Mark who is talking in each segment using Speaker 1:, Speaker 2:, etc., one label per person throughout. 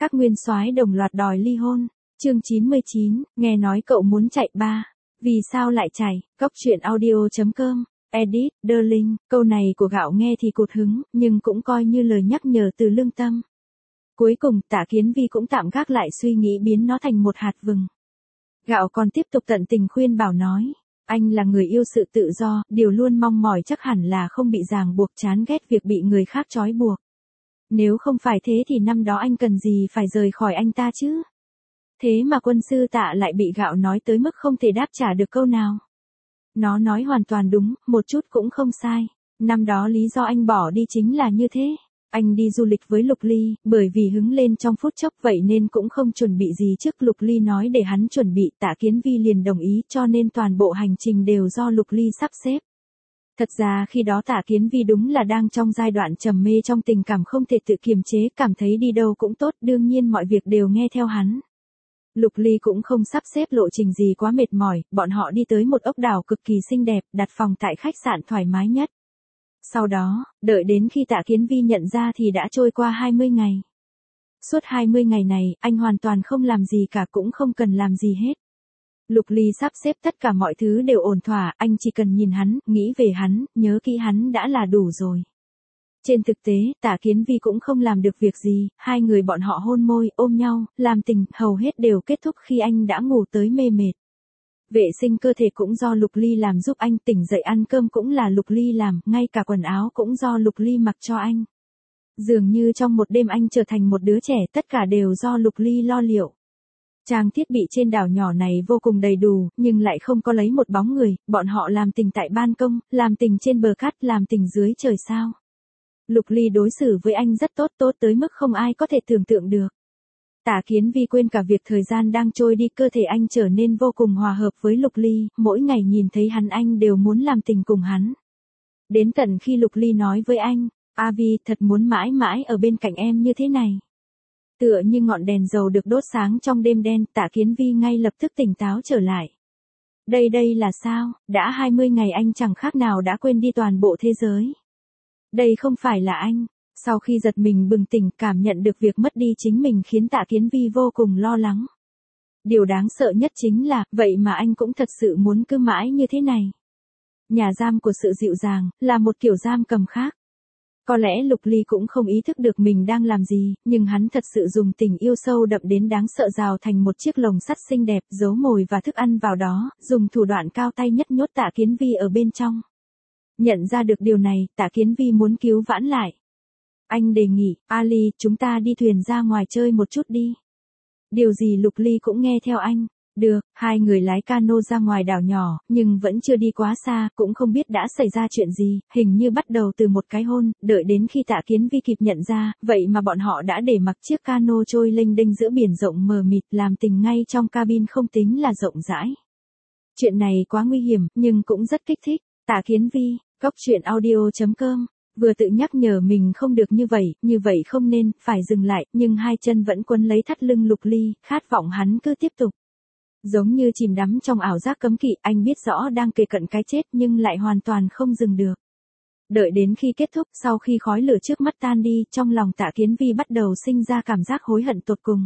Speaker 1: Các nguyên soái đồng loạt đòi ly hôn. Chương 99, nghe nói cậu muốn chạy ba. Vì sao lại chạy? Cóc truyện audio.com. Edit, Darling, câu này của Gạo nghe thì cụt hứng, nhưng cũng coi như lời nhắc nhở từ lương tâm. Cuối cùng, Tạ Kiến Vi cũng tạm gác lại suy nghĩ biến nó thành một hạt vừng. Gạo còn tiếp tục tận tình khuyên bảo nói, anh là người yêu sự tự do, điều luôn mong mỏi chắc hẳn là không bị ràng buộc, chán ghét việc bị người khác trói buộc. Nếu không phải thế thì năm đó anh cần gì phải rời khỏi anh ta chứ? Thế mà quân sư Tạ lại bị Gạo nói tới mức không thể đáp trả được câu nào. Nó nói hoàn toàn đúng, một chút cũng không sai. Năm đó lý do anh bỏ đi chính là như thế. Anh đi du lịch với Lục Ly, bởi vì hứng lên trong phút chốc vậy nên cũng không chuẩn bị gì trước. Lục Ly nói để hắn chuẩn bị, Tạ Kiến Vi liền đồng ý, cho nên toàn bộ hành trình đều do Lục Ly sắp xếp. Thật ra khi đó Tạ Kiến Vi đúng là đang trong giai đoạn trầm mê trong tình cảm không thể tự kiềm chế, cảm thấy đi đâu cũng tốt, đương nhiên mọi việc đều nghe theo hắn. Lục Ly cũng không sắp xếp lộ trình gì quá mệt mỏi, bọn họ đi tới một ốc đảo cực kỳ xinh đẹp, đặt phòng tại khách sạn thoải mái nhất. Sau đó, đợi đến khi Tạ Kiến Vi nhận ra thì đã trôi qua 20 ngày. Suốt 20 ngày này, anh hoàn toàn không làm gì cả, cũng không cần làm gì hết. Lục Ly sắp xếp tất cả mọi thứ đều ổn thỏa, anh chỉ cần nhìn hắn, nghĩ về hắn, nhớ kỹ hắn đã là đủ rồi. Trên thực tế, Tạ Kiến Vi cũng không làm được việc gì, hai người bọn họ hôn môi, ôm nhau, làm tình, hầu hết đều kết thúc khi anh đã ngủ tới mê mệt. Vệ sinh cơ thể cũng do Lục Ly làm giúp anh, tỉnh dậy ăn cơm cũng là Lục Ly làm, ngay cả quần áo cũng do Lục Ly mặc cho anh. Dường như trong một đêm anh trở thành một đứa trẻ, tất cả đều do Lục Ly lo liệu. Trang thiết bị trên đảo nhỏ này vô cùng đầy đủ, nhưng lại không có lấy một bóng người, bọn họ làm tình tại ban công, làm tình trên bờ cát, làm tình dưới trời sao. Lục Ly đối xử với anh rất tốt, tốt tới mức không ai có thể tưởng tượng được. Tạ Kiến Vi quên cả việc thời gian đang trôi đi, cơ thể anh trở nên vô cùng hòa hợp với Lục Ly, mỗi ngày nhìn thấy hắn anh đều muốn làm tình cùng hắn. Đến tận khi Lục Ly nói với anh, A Vi thật muốn mãi mãi ở bên cạnh em như thế này. Tựa như ngọn đèn dầu được đốt sáng trong đêm đen, Tạ Kiến Vi ngay lập tức tỉnh táo trở lại. Đây là sao, đã 20 ngày anh chẳng khác nào đã quên đi toàn bộ thế giới. Đây không phải là anh. Sau khi giật mình bừng tỉnh, cảm nhận được việc mất đi chính mình khiến Tạ Kiến Vi vô cùng lo lắng. Điều đáng sợ nhất chính là, vậy mà anh cũng thật sự muốn cứ mãi như thế này. Nhà giam của sự dịu dàng, là một kiểu giam cầm khác. Có lẽ Lục Ly cũng không ý thức được mình đang làm gì, nhưng hắn thật sự dùng tình yêu sâu đậm đến đáng sợ rào thành một chiếc lồng sắt xinh đẹp, giấu mồi và thức ăn vào đó, dùng thủ đoạn cao tay nhất nhốt Tạ Kiến Vi ở bên trong. Nhận ra được điều này, Tạ Kiến Vi muốn cứu vãn lại. Anh đề nghị, Ali, chúng ta đi thuyền ra ngoài chơi một chút đi. Điều gì Lục Ly cũng nghe theo anh. Được, hai người lái cano ra ngoài đảo nhỏ, nhưng vẫn chưa đi quá xa, cũng không biết đã xảy ra chuyện gì, hình như bắt đầu từ một cái hôn, đợi đến khi Tạ Kiến Vi kịp nhận ra, vậy mà bọn họ đã để mặc chiếc cano trôi lênh đênh giữa biển rộng mờ mịt, làm tình ngay trong cabin không tính là rộng rãi. Chuyện này quá nguy hiểm, nhưng cũng rất kích thích. Tạ Kiến Vi, Cóc truyện audio.com. Vừa tự nhắc nhở mình không được như vậy không nên, phải dừng lại, nhưng hai chân vẫn quấn lấy thắt lưng Lục Ly, khát vọng hắn cứ tiếp tục. Giống như chìm đắm trong ảo giác cấm kỵ, anh biết rõ đang kề cận cái chết nhưng lại hoàn toàn không dừng được. Đợi đến khi kết thúc, sau khi khói lửa trước mắt tan đi, trong lòng Tạ Kiến Vi bắt đầu sinh ra cảm giác hối hận tột cùng.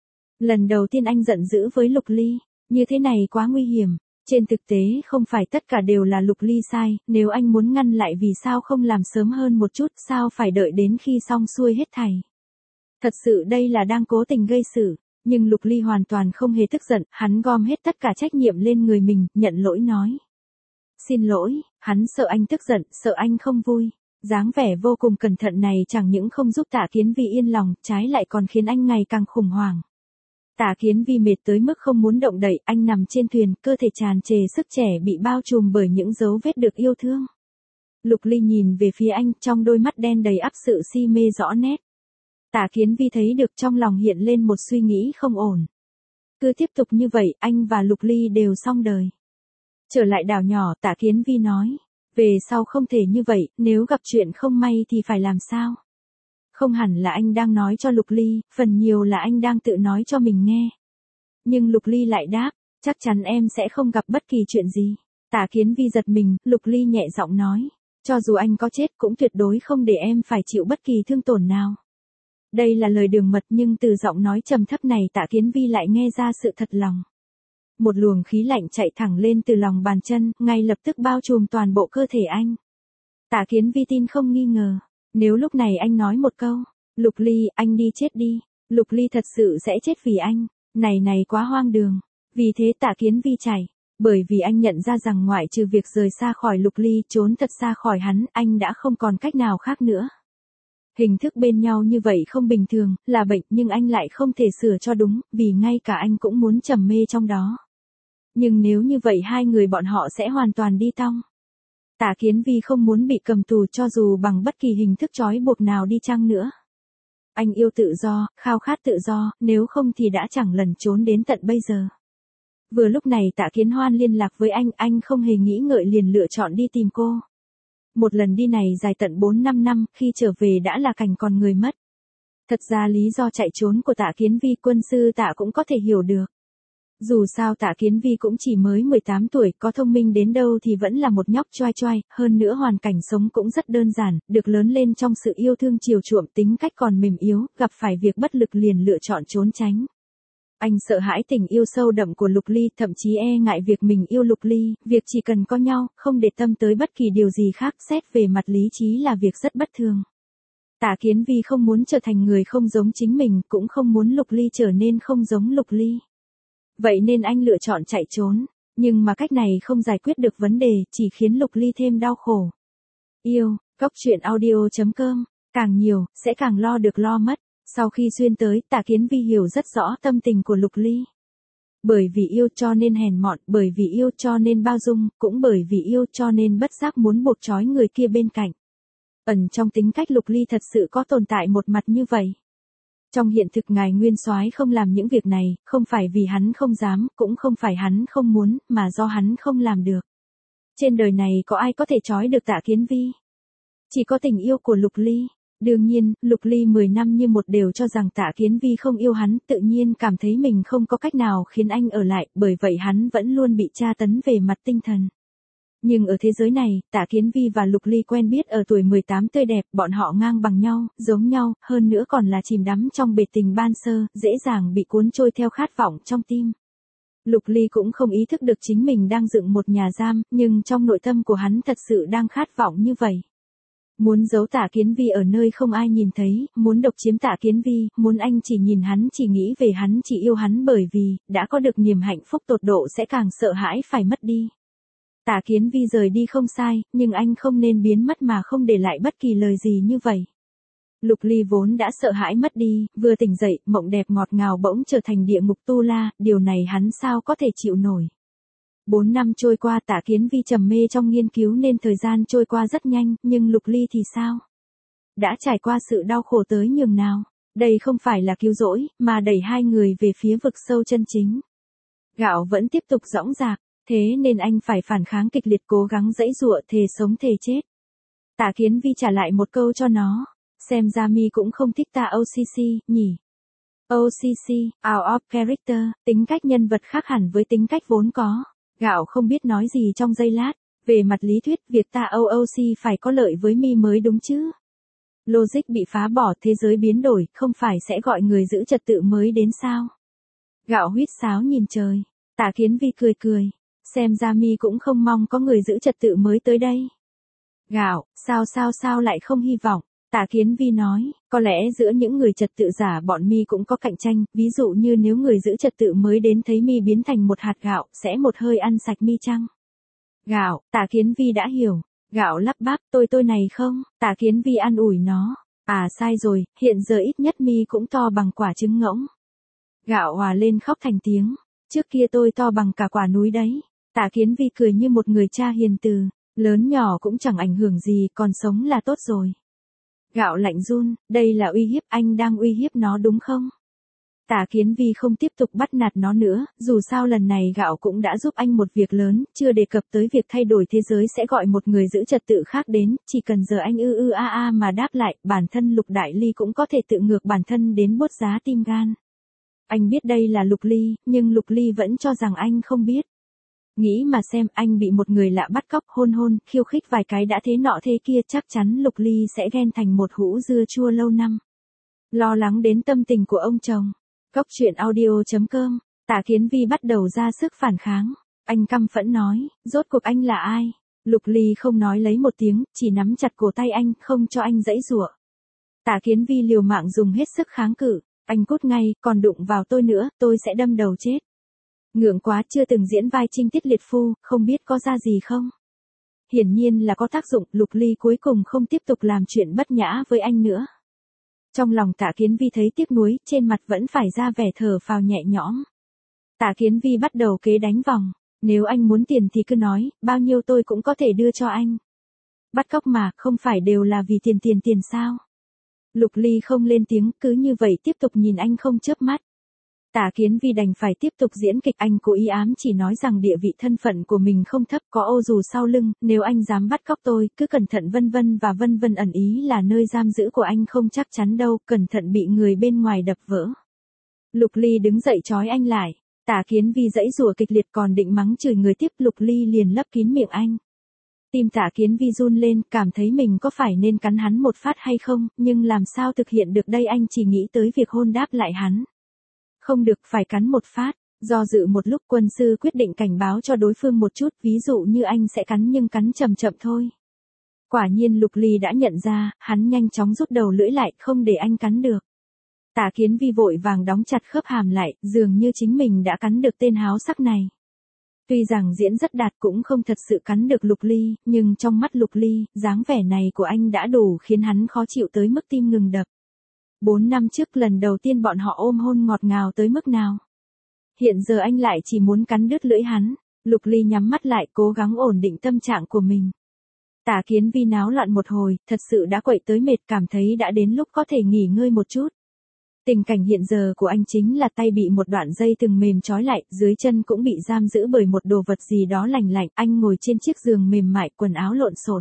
Speaker 1: Lần đầu tiên anh giận dữ với Lục Ly, như thế này quá nguy hiểm. Trên thực tế không phải tất cả đều là Lục Ly sai, nếu anh muốn ngăn lại vì sao không làm sớm hơn một chút, sao phải đợi đến khi xong xuôi hết thảy. Thật sự đây là đang cố tình gây sự, nhưng Lục Ly hoàn toàn không hề tức giận, hắn gom hết tất cả trách nhiệm lên người mình, nhận lỗi nói. Xin lỗi, hắn sợ anh tức giận, sợ anh không vui. Dáng vẻ vô cùng cẩn thận này chẳng những không giúp Tạ Kiến Vi yên lòng, trái lại còn khiến anh ngày càng khủng hoảng. Tạ Kiến Vi mệt tới mức không muốn động đậy, anh nằm trên thuyền, cơ thể tràn trề sức trẻ bị bao trùm bởi những dấu vết được yêu thương. Lục Ly nhìn về phía anh, trong đôi mắt đen đầy ắp sự si mê rõ nét. Tạ Kiến Vi thấy được, trong lòng hiện lên một suy nghĩ không ổn. Cứ tiếp tục như vậy, anh và Lục Ly đều xong đời. Trở lại đảo nhỏ, Tạ Kiến Vi nói, về sau không thể như vậy, nếu gặp chuyện không may thì phải làm sao? Không hẳn là anh đang nói cho Lục Ly, phần nhiều là anh đang tự nói cho mình nghe. Nhưng Lục Ly lại đáp, chắc chắn em sẽ không gặp bất kỳ chuyện gì. Tạ Kiến Vi giật mình, Lục Ly nhẹ giọng nói, cho dù anh có chết cũng tuyệt đối không để em phải chịu bất kỳ thương tổn nào. Đây là lời đường mật nhưng từ giọng nói trầm thấp này Tạ Kiến Vi lại nghe ra sự thật lòng. Một luồng khí lạnh chạy thẳng lên từ lòng bàn chân, ngay lập tức bao trùm toàn bộ cơ thể anh. Tạ Kiến Vi tin không nghi ngờ. Nếu lúc này anh nói một câu, Lục Ly, anh đi chết đi. Lục Ly thật sự sẽ chết vì anh. Này quá hoang đường. Vì thế Tạ Kiến Vi chạy. Bởi vì anh nhận ra rằng ngoại trừ việc rời xa khỏi Lục Ly, trốn thật xa khỏi hắn, anh đã không còn cách nào khác nữa. Hình thức bên nhau như vậy không bình thường, là bệnh nhưng anh lại không thể sửa cho đúng, vì ngay cả anh cũng muốn trầm mê trong đó. Nhưng nếu như vậy hai người bọn họ sẽ hoàn toàn đi tong. Tạ Kiến Vi không muốn bị cầm tù cho dù bằng bất kỳ hình thức trói buộc nào đi chăng nữa. Anh yêu tự do, khao khát tự do, nếu không thì đã chẳng lẩn trốn đến tận bây giờ. Vừa lúc này Tạ Kiến Hoan liên lạc với anh không hề nghĩ ngợi liền lựa chọn đi tìm cô. Một lần đi này dài tận 4-5 năm, khi trở về đã là cảnh còn người mất. Thật ra lý do chạy trốn của Tạ Kiến Vi quân sư Tạ cũng có thể hiểu được. Dù sao Tạ Kiến Vi cũng chỉ mới 18 tuổi, có thông minh đến đâu thì vẫn là một nhóc choai choai, hơn nữa hoàn cảnh sống cũng rất đơn giản, được lớn lên trong sự yêu thương chiều chuộng, tính cách còn mềm yếu, gặp phải việc bất lực liền lựa chọn trốn tránh. Anh sợ hãi tình yêu sâu đậm của Lục Ly, thậm chí e ngại việc mình yêu Lục Ly, việc chỉ cần có nhau, không để tâm tới bất kỳ điều gì khác, xét về mặt lý trí là việc rất bất thường. Tạ Kiến Vi không muốn trở thành người không giống chính mình, cũng không muốn Lục Ly trở nên không giống Lục Ly. Vậy nên anh lựa chọn chạy trốn, nhưng mà cách này không giải quyết được vấn đề, chỉ khiến Lục Ly thêm đau khổ. Yêu, Cốc.audio.com, càng nhiều, sẽ càng lo được lo mất. Sau khi xuyên tới, Tạ Kiến Vi hiểu rất rõ tâm tình của Lục Ly. Bởi vì yêu cho nên hèn mọn, bởi vì yêu cho nên bao dung, cũng bởi vì yêu cho nên bất giác muốn buộc trói người kia bên cạnh. Ẩn trong tính cách Lục Ly thật sự có tồn tại một mặt như vậy. Trong hiện thực ngài Nguyên Soái không làm những việc này, không phải vì hắn không dám, cũng không phải hắn không muốn, mà do hắn không làm được. Trên đời này có ai có thể trói được Tạ Kiến Vi? Chỉ có tình yêu của Lục Ly. Đương nhiên, Lục Ly 10 năm như một đều cho rằng Tạ Kiến Vi không yêu hắn, tự nhiên cảm thấy mình không có cách nào khiến anh ở lại, bởi vậy hắn vẫn luôn bị tra tấn về mặt tinh thần. Nhưng ở thế giới này, Tạ Kiến Vi và Lục Ly quen biết ở tuổi 18 tươi đẹp, bọn họ ngang bằng nhau, giống nhau, hơn nữa còn là chìm đắm trong bể tình ban sơ, dễ dàng bị cuốn trôi theo khát vọng trong tim. Lục Ly cũng không ý thức được chính mình đang dựng một nhà giam, nhưng trong nội tâm của hắn thật sự đang khát vọng như vậy. Muốn giấu Tạ Kiến Vi ở nơi không ai nhìn thấy, muốn độc chiếm Tạ Kiến Vi, muốn anh chỉ nhìn hắn, chỉ nghĩ về hắn, chỉ yêu hắn bởi vì, đã có được niềm hạnh phúc tột độ sẽ càng sợ hãi phải mất đi. Tạ Kiến Vi rời đi không sai, nhưng anh không nên biến mất mà không để lại bất kỳ lời gì như vậy. Lục Ly vốn đã sợ hãi mất đi, vừa tỉnh dậy, mộng đẹp ngọt ngào bỗng trở thành địa ngục tu la, điều này hắn sao có thể chịu nổi. 4 năm trôi qua Tạ Kiến Vi trầm mê trong nghiên cứu nên thời gian trôi qua rất nhanh, nhưng Lục Ly thì sao? Đã trải qua sự đau khổ tới nhường nào? Đây không phải là cứu rỗi, mà đẩy hai người về phía vực sâu chân chính. Gạo vẫn tiếp tục dõng dạc, thế nên anh phải phản kháng kịch liệt cố gắng giãy giụa thề sống thề chết. Tạ Kiến Vi trả lại một câu cho nó, xem ra mi cũng không thích ta OCC, nhỉ? OCC, out of character, tính cách nhân vật khác hẳn với tính cách vốn có. Gạo không biết nói gì trong giây lát, về mặt lý thuyết việc ta OOC phải có lợi với mi mới đúng chứ. Logic bị phá bỏ, thế giới biến đổi, không phải sẽ gọi người giữ trật tự mới đến sao? Gạo huýt sáo nhìn trời, Tạ Kiến Vi cười cười, xem ra mi cũng không mong có người giữ trật tự mới tới đây. Gạo, sao lại không hy vọng? Tạ Kiến Vi nói, có lẽ giữa những người trật tự giả bọn mi cũng có cạnh tranh, ví dụ như nếu người giữ trật tự mới đến thấy mi biến thành một hạt gạo, sẽ một hơi ăn sạch mi chăng? Gạo, Tạ Kiến Vi đã hiểu, gạo lắp bắp, tôi này không, Tạ Kiến Vi an ủi nó, à sai rồi, hiện giờ ít nhất mi cũng to bằng quả trứng ngỗng. Gạo hòa lên khóc thành tiếng, trước kia tôi to bằng cả quả núi đấy. Tạ Kiến Vi cười như một người cha hiền từ, lớn nhỏ cũng chẳng ảnh hưởng gì, còn sống là tốt rồi. Gạo lạnh run, đây là uy hiếp, anh đang uy hiếp nó đúng không? Tạ Kiến Vi không tiếp tục bắt nạt nó nữa, dù sao lần này gạo cũng đã giúp anh một việc lớn, chưa đề cập tới việc thay đổi thế giới sẽ gọi một người giữ trật tự khác đến, chỉ cần giờ anh mà đáp lại, bản thân Lục Đại Ly cũng có thể tự ngược bản thân đến buốt giá tim gan. Anh biết đây là Lục Ly, nhưng Lục Ly vẫn cho rằng anh không biết. Nghĩ mà xem, anh bị một người lạ bắt cóc, hôn, khiêu khích vài cái đã thế nọ thế kia, chắc chắn Lục Ly sẽ ghen thành một hũ dưa chua lâu năm. lo lắng đến tâm tình của ông chồng. Cốc truyện audio.com, Tạ Kiến Vi bắt đầu ra sức phản kháng. Anh căm phẫn nói, rốt cuộc anh là ai? Lục Ly không nói lấy một tiếng, chỉ nắm chặt cổ tay anh, không cho anh giãy giụa. Tạ Kiến Vi liều mạng dùng hết sức kháng cự, anh cút ngay, còn đụng vào tôi nữa, tôi sẽ đâm đầu chết. Ngượng quá, chưa từng diễn vai trinh tiết liệt phu, không biết có ra gì không? Hiển nhiên là có tác dụng, Lục Ly cuối cùng không tiếp tục làm chuyện bất nhã với anh nữa. Trong lòng Tạ Kiến Vi thấy tiếc nuối, trên mặt vẫn phải ra vẻ thở phào nhẹ nhõm. Tạ Kiến Vi bắt đầu kế đánh vòng, nếu anh muốn tiền thì cứ nói, bao nhiêu tôi cũng có thể đưa cho anh. Bắt cóc mà, không phải đều là vì tiền sao? Lục Ly không lên tiếng, cứ như vậy tiếp tục nhìn anh không chớp mắt. Tạ Kiến Vi đành phải tiếp tục diễn kịch, anh cố ý ám chỉ nói rằng địa vị thân phận của mình không thấp, có ô dù sau lưng, nếu anh dám bắt cóc tôi, cứ cẩn thận vân vân ẩn ý là nơi giam giữ của anh không chắc chắn đâu, cẩn thận bị người bên ngoài đập vỡ. Lục Ly đứng dậy trói anh lại, Tạ Kiến Vi giãy giụa kịch liệt còn định mắng chửi người tiếp, Lục Ly liền lấp kín miệng anh. Tim Tạ Kiến Vi run lên, cảm thấy mình có phải nên cắn hắn một phát hay không, nhưng làm sao thực hiện được đây, anh chỉ nghĩ tới việc hôn đáp lại hắn. Không được, phải cắn một phát. Do dự một lúc, quân sư quyết định cảnh báo cho đối phương một chút, ví dụ như anh sẽ cắn nhưng cắn chậm thôi. Quả nhiên Lục Ly đã nhận ra, hắn nhanh chóng rút đầu lưỡi lại, không để anh cắn được. Tạ Kiến Vi vội vàng đóng chặt khớp hàm lại, dường như chính mình đã cắn được tên háo sắc này. Tuy rằng diễn rất đạt cũng không thật sự cắn được Lục Ly, nhưng trong mắt Lục Ly, dáng vẻ này của anh đã đủ khiến hắn khó chịu tới mức tim ngừng đập. 4 năm trước lần đầu tiên bọn họ ôm hôn ngọt ngào tới mức nào. Hiện giờ anh lại chỉ muốn cắn đứt lưỡi hắn. Lục Ly nhắm mắt lại cố gắng ổn định tâm trạng của mình. Tạ Kiến Vi náo loạn một hồi, thật sự đã quậy tới mệt, cảm thấy đã đến lúc có thể nghỉ ngơi một chút. Tình cảnh hiện giờ của anh chính là tay bị một đoạn dây thừng mềm trói lại, dưới chân cũng bị giam giữ bởi một đồ vật gì đó lành lạnh, anh ngồi trên chiếc giường mềm mại, quần áo lộn xộn.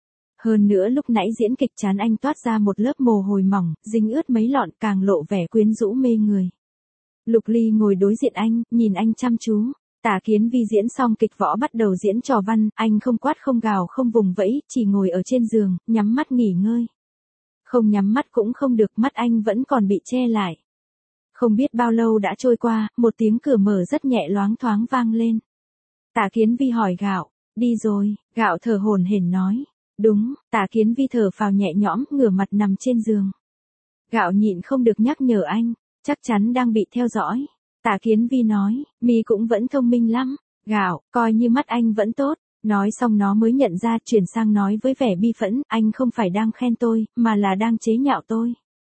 Speaker 1: Hơn nữa lúc nãy diễn kịch trán anh toát ra một lớp mồ hôi mỏng, dính ướt mấy lọn, càng lộ vẻ quyến rũ mê người. Lục Ly ngồi đối diện anh, nhìn anh chăm chú. Tạ Kiến Vi diễn xong kịch võ bắt đầu diễn trò văn, anh không quát không gào không vùng vẫy, chỉ ngồi ở trên giường, nhắm mắt nghỉ ngơi. Không nhắm mắt cũng không được, mắt anh vẫn còn bị che lại. Không biết bao lâu đã trôi qua, một tiếng cửa mở rất nhẹ loáng thoáng vang lên. Tạ Kiến Vi hỏi Gạo, đi rồi, Gạo thở hổn hển nói. Đúng, Tạ Kiến Vi thở phào nhẹ nhõm, ngửa mặt nằm trên giường. Gạo nhịn không được nhắc nhở anh, chắc chắn đang bị theo dõi. Tạ Kiến Vi nói, mi cũng vẫn thông minh lắm. Gạo, coi như mắt anh vẫn tốt. Nói xong nó mới nhận ra, chuyển sang nói với vẻ bi phẫn, anh không phải đang khen tôi, mà là đang chế nhạo tôi.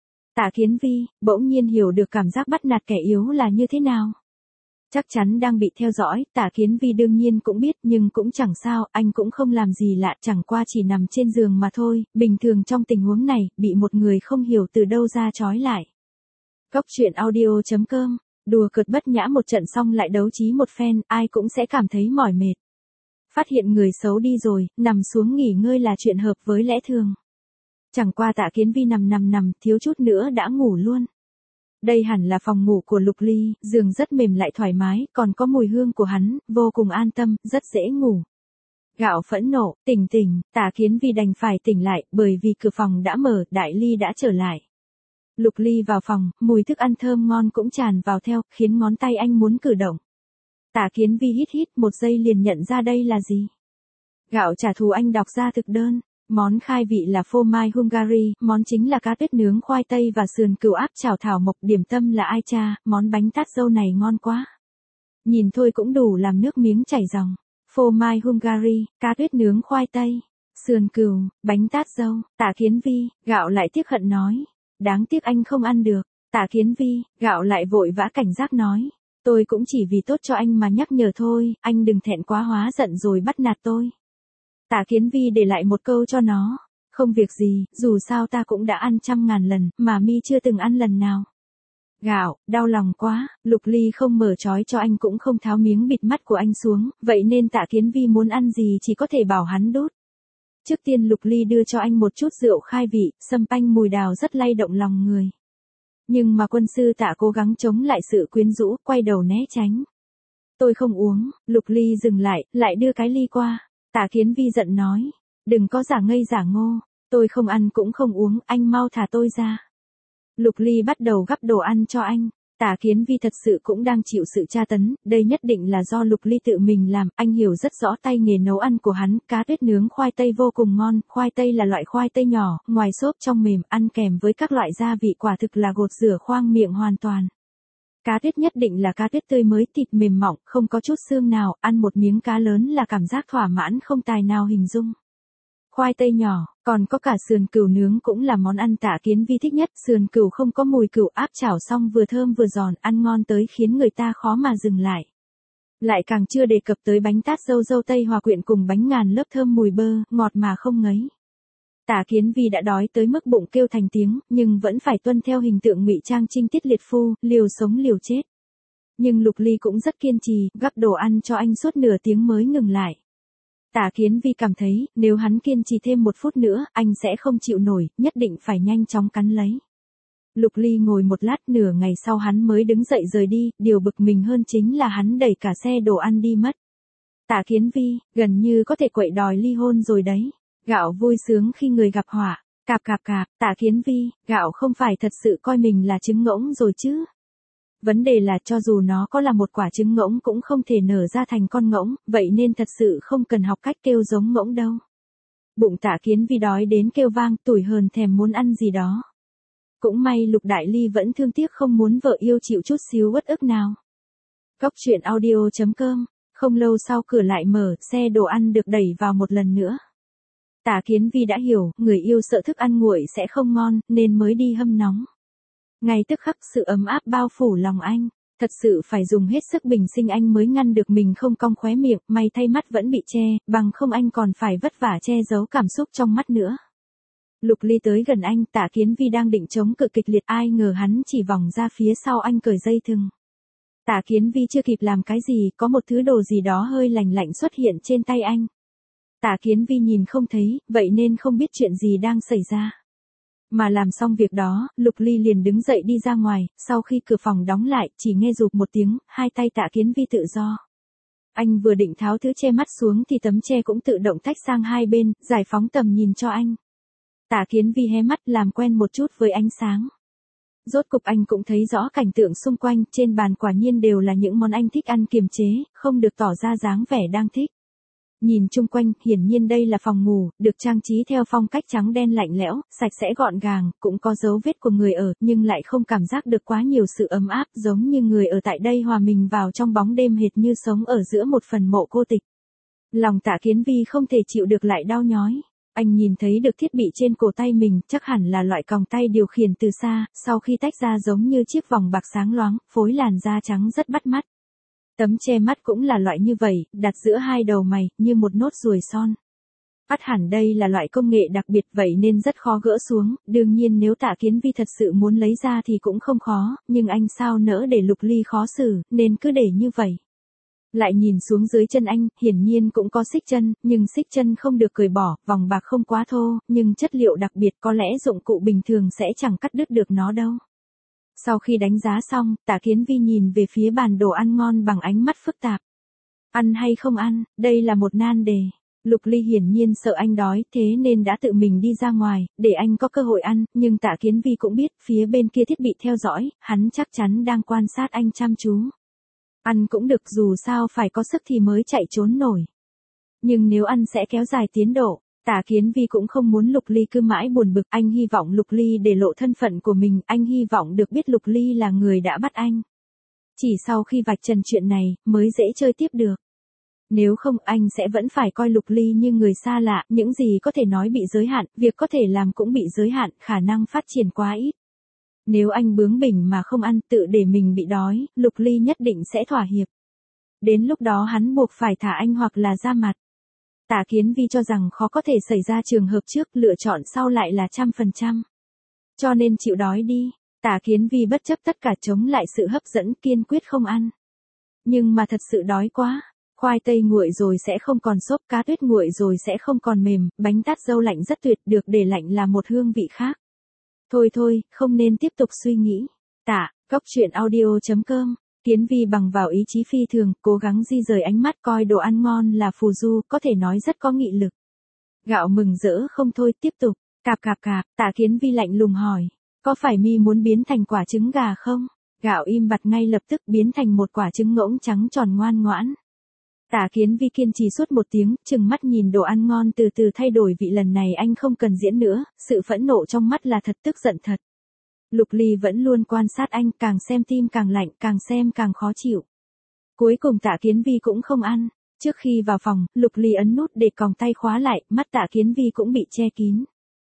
Speaker 1: Tạ Kiến Vi, bỗng nhiên hiểu được cảm giác bắt nạt kẻ yếu là như thế nào. Chắc chắn đang bị theo dõi, Tạ Kiến Vi đương nhiên cũng biết, nhưng cũng chẳng sao, anh cũng không làm gì lạ, chẳng qua chỉ nằm trên giường mà thôi, bình thường trong tình huống này, bị một người không hiểu từ đâu ra trói lại. Cốc truyện audio.com, đùa cợt bất nhã một trận xong lại đấu trí một phen, ai cũng sẽ cảm thấy mỏi mệt. Phát hiện người xấu đi rồi, nằm xuống nghỉ ngơi là chuyện hợp với lẽ thường. Chẳng qua Tạ Kiến Vi nằm, thiếu chút nữa đã ngủ luôn. Đây hẳn là phòng ngủ của Lục Ly, giường rất mềm lại thoải mái, còn có mùi hương của hắn, vô cùng an tâm, rất dễ ngủ. Gạo phẫn nộ, tỉnh, Tạ Kiến Vi đành phải tỉnh lại, bởi vì cửa phòng đã mở, Đại Ly đã trở lại. Lục Ly vào phòng, mùi thức ăn thơm ngon cũng tràn vào theo, khiến ngón tay anh muốn cử động. Tạ Kiến Vi hít, một giây liền nhận ra đây là gì. Gạo trả thù anh đọc ra thực đơn. Món khai vị là phô mai Hungary, món chính là cá tuyết nướng khoai tây và sườn cừu áp chảo thảo mộc, điểm tâm là ai cha, món bánh tát dâu này ngon quá. Nhìn thôi cũng đủ làm nước miếng chảy ròng. Phô mai Hungary, cá tuyết nướng khoai tây, sườn cừu, bánh tát dâu, Tạ Kiến Vi, Gạo lại tiếc hận nói. Đáng tiếc anh không ăn được. Tạ Kiến Vi, Gạo lại vội vã cảnh giác nói. Tôi cũng chỉ vì tốt cho anh mà nhắc nhở thôi, anh đừng thẹn quá hóa giận rồi bắt nạt tôi. Tạ Kiến Vi để lại một câu cho nó. Không việc gì, dù sao ta cũng đã ăn 100.000 lần, mà mi chưa từng ăn lần nào. Gạo, đau lòng quá, Lục Ly không mở trói cho anh cũng không tháo miếng bịt mắt của anh xuống, vậy nên Tạ Kiến Vi muốn ăn gì chỉ có thể bảo hắn đút. Trước tiên Lục Ly đưa cho anh một chút rượu khai vị, sâm panh mùi đào rất lay động lòng người. Nhưng mà quân sư Tạ cố gắng chống lại sự quyến rũ, quay đầu né tránh. Tôi không uống, Lục Ly dừng lại đưa cái ly qua. Tạ Kiến Vi giận nói, đừng có giả ngây giả ngô, tôi không ăn cũng không uống, anh mau thả tôi ra. Lục Ly bắt đầu gắp đồ ăn cho anh. Tả Kiến Vi thật sự cũng đang chịu sự tra tấn, đây nhất định là do Lục Ly tự mình làm, anh hiểu rất rõ tay nghề nấu ăn của hắn, cá tuyết nướng khoai tây vô cùng ngon, khoai tây là loại khoai tây nhỏ, ngoài xốp trong mềm, ăn kèm với các loại gia vị quả thực là gột rửa khoang miệng hoàn toàn. Cá tuyết nhất định là cá tuyết tươi mới, thịt mềm mỏng, không có chút xương nào, ăn một miếng cá lớn là cảm giác thỏa mãn không tài nào hình dung. Khoai tây nhỏ, còn có cả sườn cừu nướng cũng là món ăn Tả Kiến Vi thích nhất, sườn cừu không có mùi cừu, áp chảo xong vừa thơm vừa giòn, ăn ngon tới khiến người ta khó mà dừng lại. Lại càng chưa đề cập tới bánh tát dâu tây hòa quyện cùng bánh ngàn lớp thơm mùi bơ, ngọt mà không ngấy. Tả Kiến Vi đã đói tới mức bụng kêu thành tiếng, nhưng vẫn phải tuân theo hình tượng ngụy trang trinh tiết liệt phu, liều sống liều chết. Nhưng Lục Ly cũng rất kiên trì, gắp đồ ăn cho anh suốt nửa tiếng mới ngừng lại. Tả Kiến Vi cảm thấy, nếu hắn kiên trì thêm 1 phút nữa, anh sẽ không chịu nổi, nhất định phải nhanh chóng cắn lấy. Lục Ly ngồi một lát, nửa ngày sau hắn mới đứng dậy rời đi, điều bực mình hơn chính là hắn đẩy cả xe đồ ăn đi mất. Tả Kiến Vi, gần như có thể quậy đòi ly hôn rồi đấy. Gạo vui sướng khi người gặp họa. Cạp, Tả Kiến Vi, gạo không phải thật sự coi mình là trứng ngỗng rồi chứ. Vấn đề là cho dù nó có là một quả trứng ngỗng cũng không thể nở ra thành con ngỗng, vậy nên thật sự không cần học cách kêu giống ngỗng đâu. Bụng Tả Kiến Vi đói đến kêu vang, tủi hờn thèm muốn ăn gì đó. Cũng may Lục Đại Ly vẫn thương tiếc không muốn vợ yêu chịu chút xíu uất ức nào. Góc truyện audio.com. Không lâu sau cửa lại mở, xe đồ ăn được đẩy vào một lần nữa. Tả Kiến Vi đã hiểu, người yêu sợ thức ăn nguội sẽ không ngon, nên mới đi hâm nóng. Ngay tức khắc sự ấm áp bao phủ lòng anh, thật sự phải dùng hết sức bình sinh anh mới ngăn được mình không cong khóe miệng, may thay mắt vẫn bị che, bằng không anh còn phải vất vả che giấu cảm xúc trong mắt nữa. Lục Ly tới gần anh, Tả Kiến Vi đang định chống cự kịch liệt, ai ngờ hắn chỉ vòng ra phía sau anh cởi dây thừng. Tả Kiến Vi chưa kịp làm cái gì, có một thứ đồ gì đó hơi lạnh lạnh xuất hiện trên tay anh. Tả Kiến Vi nhìn không thấy, vậy nên không biết chuyện gì đang xảy ra. Mà làm xong việc đó, Lục Ly liền đứng dậy đi ra ngoài, sau khi cửa phòng đóng lại, chỉ nghe rụp một tiếng, hai tay Tả Kiến Vi tự do. Anh vừa định tháo thứ che mắt xuống thì tấm che cũng tự động tách sang hai bên, giải phóng tầm nhìn cho anh. Tả Kiến Vi hé mắt làm quen một chút với ánh sáng. Rốt cục anh cũng thấy rõ cảnh tượng xung quanh, trên bàn quả nhiên đều là những món anh thích ăn kiềm chế, không được tỏ ra dáng vẻ đang thích. Nhìn chung quanh, hiển nhiên đây là phòng ngủ, được trang trí theo phong cách trắng đen lạnh lẽo, sạch sẽ gọn gàng, cũng có dấu vết của người ở, nhưng lại không cảm giác được quá nhiều sự ấm áp, giống như người ở tại đây hòa mình vào trong bóng đêm hệt như sống ở giữa một phần mộ cô tịch. Lòng Tả Kiến Vi không thể chịu được lại đau nhói. Anh nhìn thấy được thiết bị trên cổ tay mình, chắc hẳn là loại còng tay điều khiển từ xa, sau khi tách ra giống như chiếc vòng bạc sáng loáng, phối làn da trắng rất bắt mắt. Tấm che mắt cũng là loại như vậy, đặt giữa hai đầu mày, như một nốt ruồi son. Ắt hẳn đây là loại công nghệ đặc biệt vậy nên rất khó gỡ xuống, đương nhiên nếu Tả Kiến Vi thật sự muốn lấy ra thì cũng không khó, nhưng anh sao nỡ để Lục Ly khó xử, nên cứ để như vậy. Lại nhìn xuống dưới chân anh, hiển nhiên cũng có xích chân, nhưng xích chân không được cởi bỏ, vòng bạc không quá thô, nhưng chất liệu đặc biệt có lẽ dụng cụ bình thường sẽ chẳng cắt đứt được nó đâu. Sau khi đánh giá xong, Tả Kiến Vi nhìn về phía bàn đồ ăn ngon bằng ánh mắt phức tạp. Ăn hay không ăn, đây là một nan đề. Lục Ly hiển nhiên sợ anh đói, thế nên đã tự mình đi ra ngoài, để anh có cơ hội ăn, nhưng Tả Kiến Vi cũng biết, phía bên kia thiết bị theo dõi, hắn chắc chắn đang quan sát anh chăm chú. Ăn cũng được, dù sao phải có sức thì mới chạy trốn nổi. Nhưng nếu ăn sẽ kéo dài tiến độ. Tả Kiến Vi cũng không muốn Lục Ly cứ mãi buồn bực, anh hy vọng Lục Ly để lộ thân phận của mình, anh hy vọng được biết Lục Ly là người đã bắt anh. Chỉ sau khi vạch trần chuyện này, mới dễ chơi tiếp được. Nếu không, anh sẽ vẫn phải coi Lục Ly như người xa lạ, những gì có thể nói bị giới hạn, việc có thể làm cũng bị giới hạn, khả năng phát triển quá ít. Nếu anh bướng bỉnh mà không ăn, tự để mình bị đói, Lục Ly nhất định sẽ thỏa hiệp. Đến lúc đó hắn buộc phải thả anh hoặc là ra mặt. Tả Kiến Vi cho rằng khó có thể xảy ra trường hợp trước, lựa chọn sau lại là 100%. Cho nên chịu đói đi. Tả Kiến Vi bất chấp tất cả chống lại sự hấp dẫn, kiên quyết không ăn. Nhưng mà thật sự đói quá. Khoai tây nguội rồi sẽ không còn xốp, cá tuyết nguội rồi sẽ không còn mềm, bánh tát dâu lạnh rất tuyệt, được để lạnh là một hương vị khác. Thôi, không nên tiếp tục suy nghĩ. Góc truyện audio.com. Kiến Vi bằng vào ý chí phi thường, cố gắng di rời ánh mắt coi đồ ăn ngon là phù du, có thể nói rất có nghị lực. Gạo mừng rỡ không thôi, tiếp tục. Cạp, Tả Kiến Vi lạnh lùng hỏi. Có phải mi muốn biến thành quả trứng gà không? Gạo im bặt ngay lập tức biến thành một quả trứng ngỗng trắng tròn ngoan ngoãn. Tả Kiến Vi kiên trì suốt một tiếng, trừng mắt nhìn đồ ăn ngon từ từ thay đổi vị, lần này anh không cần diễn nữa, sự phẫn nộ trong mắt là thật, tức giận thật. Lục Ly vẫn luôn quan sát anh, càng xem tim càng lạnh, càng xem càng khó chịu. Cuối cùng Tạ Kiến Vi cũng không ăn. Trước khi vào phòng, Lục Ly ấn nút để còng tay khóa lại, mắt Tạ Kiến Vi cũng bị che kín.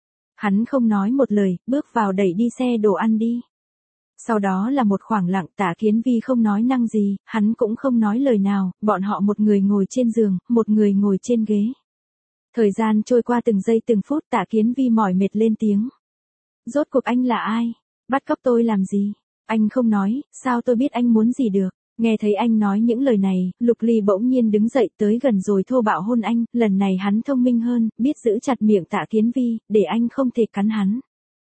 Speaker 1: Hắn không nói một lời, bước vào đẩy đi xe đồ ăn đi. Sau đó là một khoảng lặng, Tạ Kiến Vi không nói năng gì, hắn cũng không nói lời nào, bọn họ một người ngồi trên giường, một người ngồi trên ghế. Thời gian trôi qua từng giây từng phút, Tạ Kiến Vi mỏi mệt lên tiếng. Rốt cuộc anh là ai? Bắt cóc tôi làm gì? Anh không nói, sao tôi biết anh muốn gì được? Nghe thấy anh nói những lời này, Lục Ly bỗng nhiên đứng dậy tới gần rồi thô bạo hôn anh, lần này hắn thông minh hơn, biết giữ chặt miệng Tạ Kiến Vi, để anh không thể cắn hắn.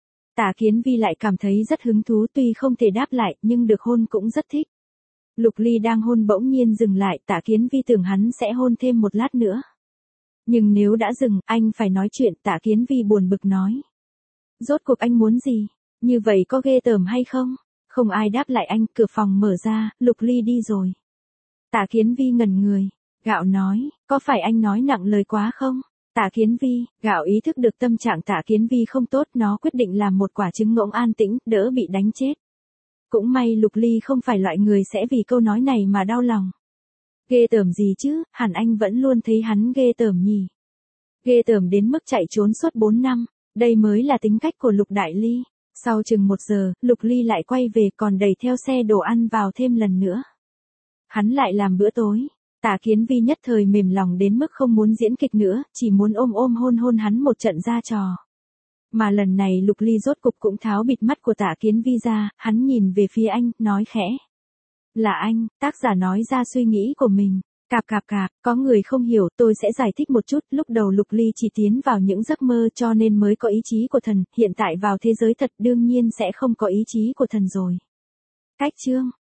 Speaker 1: Tạ Kiến Vi lại cảm thấy rất hứng thú, tuy không thể đáp lại, nhưng được hôn cũng rất thích. Lục Ly đang hôn bỗng nhiên dừng lại, Tạ Kiến Vi tưởng hắn sẽ hôn thêm một lát nữa. Nhưng nếu đã dừng, anh phải nói chuyện, Tạ Kiến Vi buồn bực nói. Rốt cuộc anh muốn gì? Như vậy có ghê tởm hay không? Không ai đáp lại anh, cửa phòng mở ra, Lục Ly đi rồi. Tạ Kiến Vi ngẩn người. Gạo nói, có phải anh nói nặng lời quá không? Tạ Kiến Vi, Gạo ý thức được tâm trạng Tạ Kiến Vi không tốt, nó quyết định làm một quả trứng ngỗng an tĩnh, đỡ bị đánh chết. Cũng may Lục Ly không phải loại người sẽ vì câu nói này mà đau lòng. Ghê tởm gì chứ, hẳn anh vẫn luôn thấy hắn ghê tởm nhỉ. Ghê tởm đến mức chạy trốn suốt 4 năm, đây mới là tính cách của Lục Đại Ly. Sau chừng 1 giờ, Lục Ly lại quay về còn đẩy theo xe đồ ăn vào thêm lần nữa. Hắn lại làm bữa tối. Tạ Kiến Vi nhất thời mềm lòng đến mức không muốn diễn kịch nữa, chỉ muốn ôm hôn hôn hắn một trận ra trò. Mà lần này Lục Ly rốt cục cũng tháo bịt mắt của Tạ Kiến Vi ra, hắn nhìn về phía anh, nói khẽ. Là anh, tác giả nói ra suy nghĩ của mình. Cạp, có người không hiểu, tôi sẽ giải thích một chút, lúc đầu Lục Ly chỉ tiến vào những giấc mơ cho nên mới có ý chí của thần, hiện tại vào thế giới thật đương nhiên sẽ không có ý chí của thần rồi. Cách chương